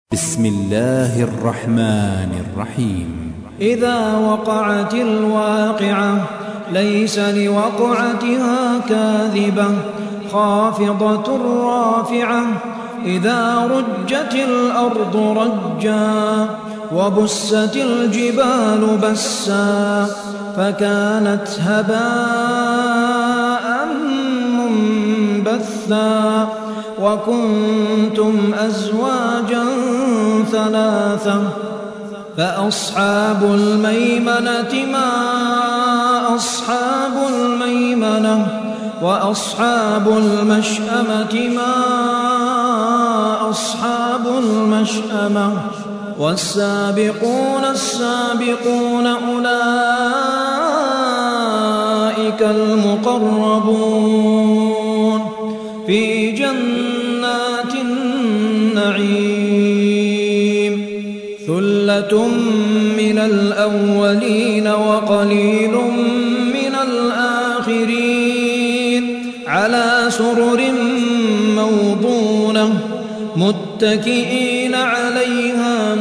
بسم الله الرحمن الرحيم. إذا وقعت الواقعة ليس لوقعتها كاذبة خافضة رافعة إذا رجت الأرض رجا وبست الجبال بسا فكانت هباء منبثا وكنتم أزواجا ثلاثة فأصحاب الميمنة ما أصحاب الميمنة وأصحاب المشأمة ما أصحاب المشأمة والسابقون السابقون أولئك المقربون في جنات النعيم ثلة من الأولين وقليل من الآخرين على سرر موضونة متكئين عليها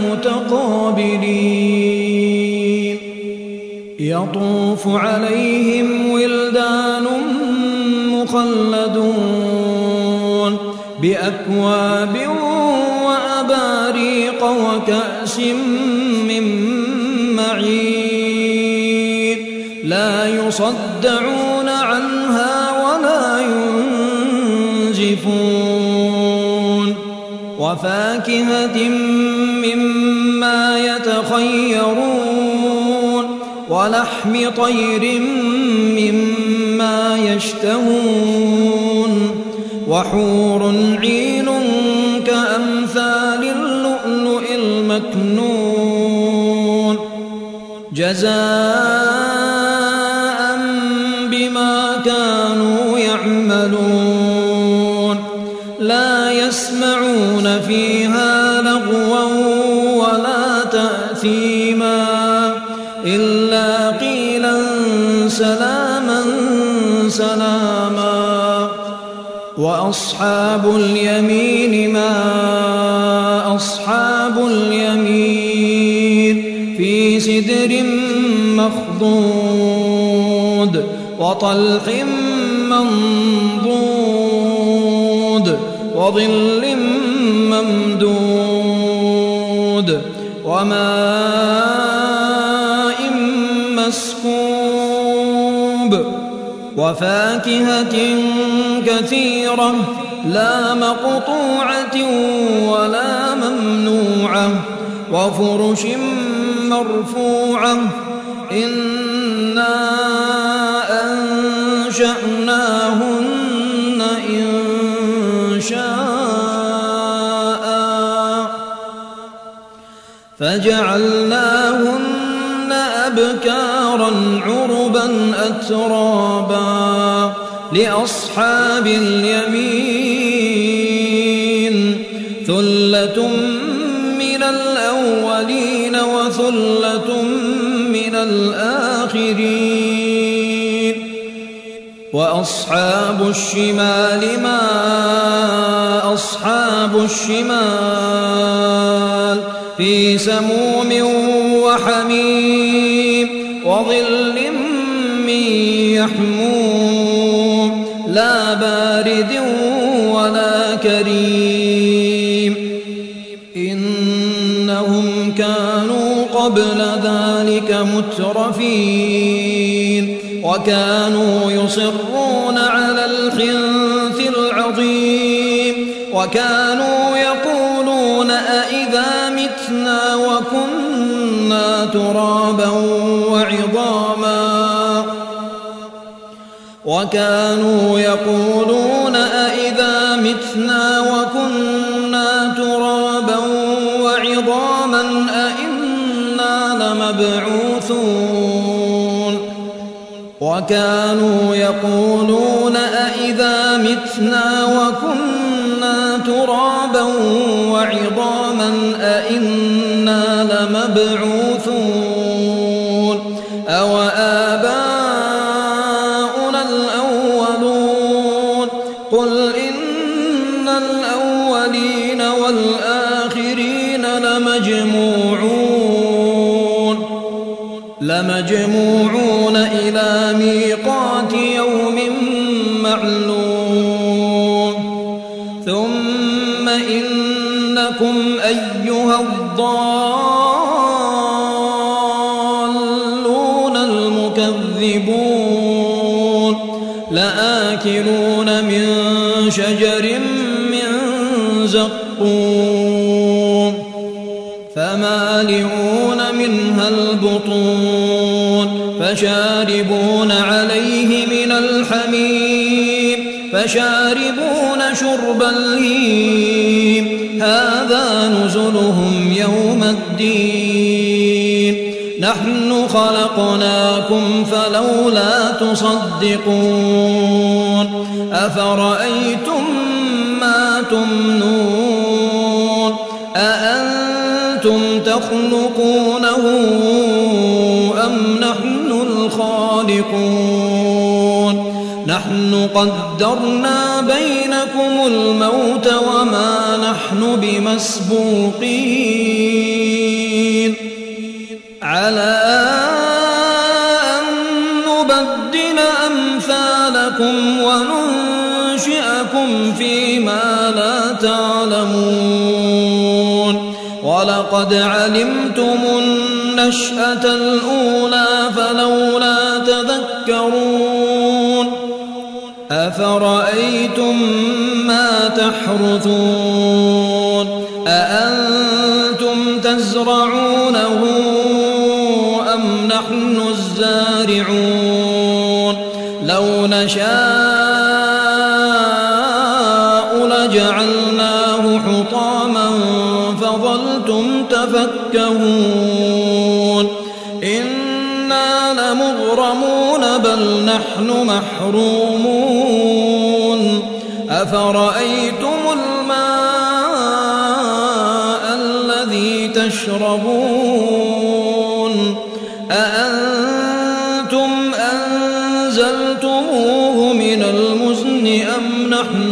متقابلين يطوف عليهم ولدان مخلدون بأكواب وأباريق وكأس من معين لا يصدعون عنها ولا ينزفون وفاكهة مما يتخيرون ولحم طير مما يشتهون وحور عين كأمثال اللؤلؤ المكنون جزاء بما كانوا يعملون لا يسمعون فيها لغوا ولا تأثيما إلا قيلا سلاما سلاما وأصحاب اليمين ما أصحاب اليمين في سدر مخضود وطلح منضود وظل ممدود وماء مسكوب وفاكهة كثيرة لا مقطوعة ولا ممنوعة وفرش مرفوعة إنا أنشأناهن إنشاء فجعلناهن أبكارا عربا أترابا لأصحاب اليمين ثلة من الأولين وثلة من الآخرين وأصحاب الشمال ما أصحاب الشمال في سموم وحميم وظل من يحموم لا بارد ولا كريم إنهم كانوا قبل ذلك مترفين وكانوا يصرون على الحنث العظيم وكانوا يقولون أئذا متنا وكنا ترابا وعظاما وكانوا يقولون أئذا متنا وكنا ترابا وعظاما أئنا لمبعوثون وكانوا يقولون أئذا متنا وكنا ترابا وعظاما أئنا لمبعوثون أو آباؤنا الأولون قل إن الأولين والآخرين لمجموعون إلى ميقات يوم معلوم ثم إنكم أيها الضالون المكذبون لآكلون من شجر من زقوم فمالئون منها البطون فشاربون عليه من الحميم فشاربون شرب الهيم هذا نزلهم يوم الدين نحن خلقناكم فلولا تصدقون أفرأيتم ما تمنون أأنتم تخلقونه أم نحن الخالقون نحن قدرنا بينكم الموت وما نحن بمسبوقين على أن نبدل أمثالكم وننشئكم فيما لا تعلمون ولقد علمتم النشأة الأولى فلولا تذكرون أفرأيتم ما تحرثون أأنتم تزرعونه أم نحن الزارعون لو نشاء لجعلناه حطاما فظلتم تفكهون إنا لمغرمون بل نحن محرومون أفرأيتم الماء الذي تشربون أأنتم أنزلتموه من المزن أم نحن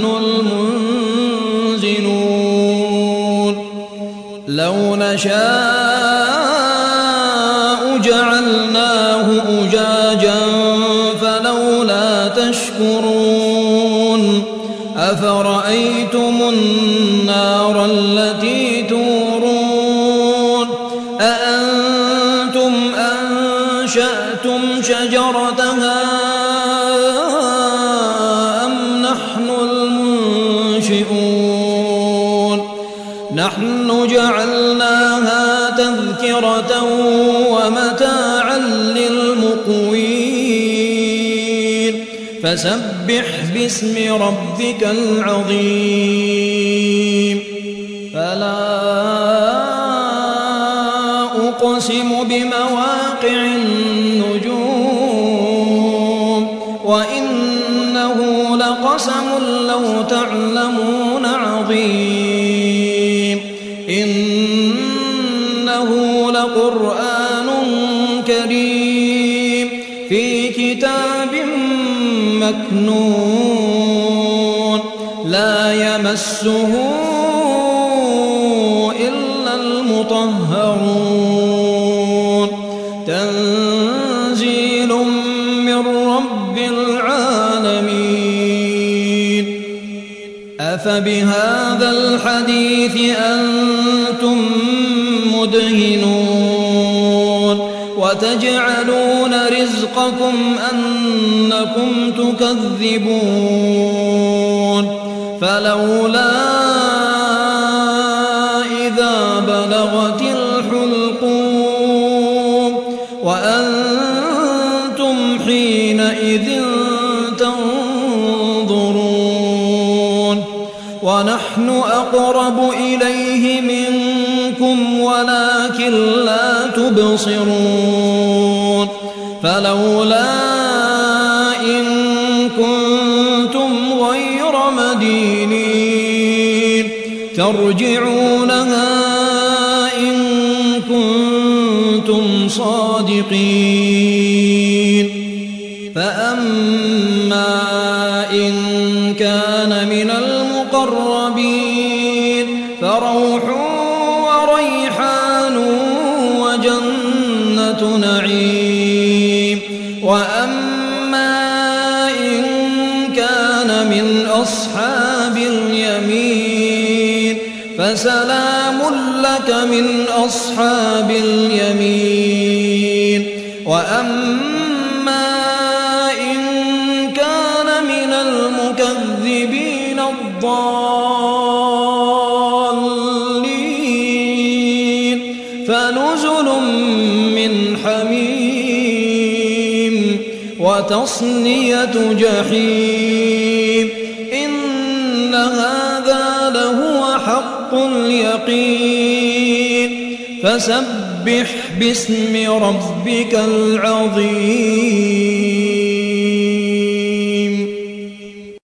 المنزلون لو نشاء جعلناه أجاجا فلولا تشكرون أفرأيتم النار التي تورون أأنتم أنشأتم شجرتها أم نحن المنشئون نحن جعلناها تذكرة ومتاعا للمقوين فسبح باسم ربك العظيم فلا أقسم بمواقع النجوم وإنه لقسم لو تعلمون عظيم إنه لقرآن كريم في كتاب مكنون لا يمسه إلا المطهرون تنزيل من رب العالمين أفبهذا الحديث أنتم مدهنون وتجعلون رزقكم أنكم تكذبون فلولا إذا بلغت الحلقوم وأنتم حينئذ تنظرون ونحن أقرب إليه منكم ولكن لا تبصرون فلولا إن كنتم غير مدينين ترجعونها إن كنتم صادقين فأما إن كان من المقربين فروح وريحان فسلام لك من أصحاب اليمين وأما إن كان من المكذبين الضالين فنزل من حميم وتصلية جحيم إن هذا لهو حق اليقين فسبح باسم ربك العظيم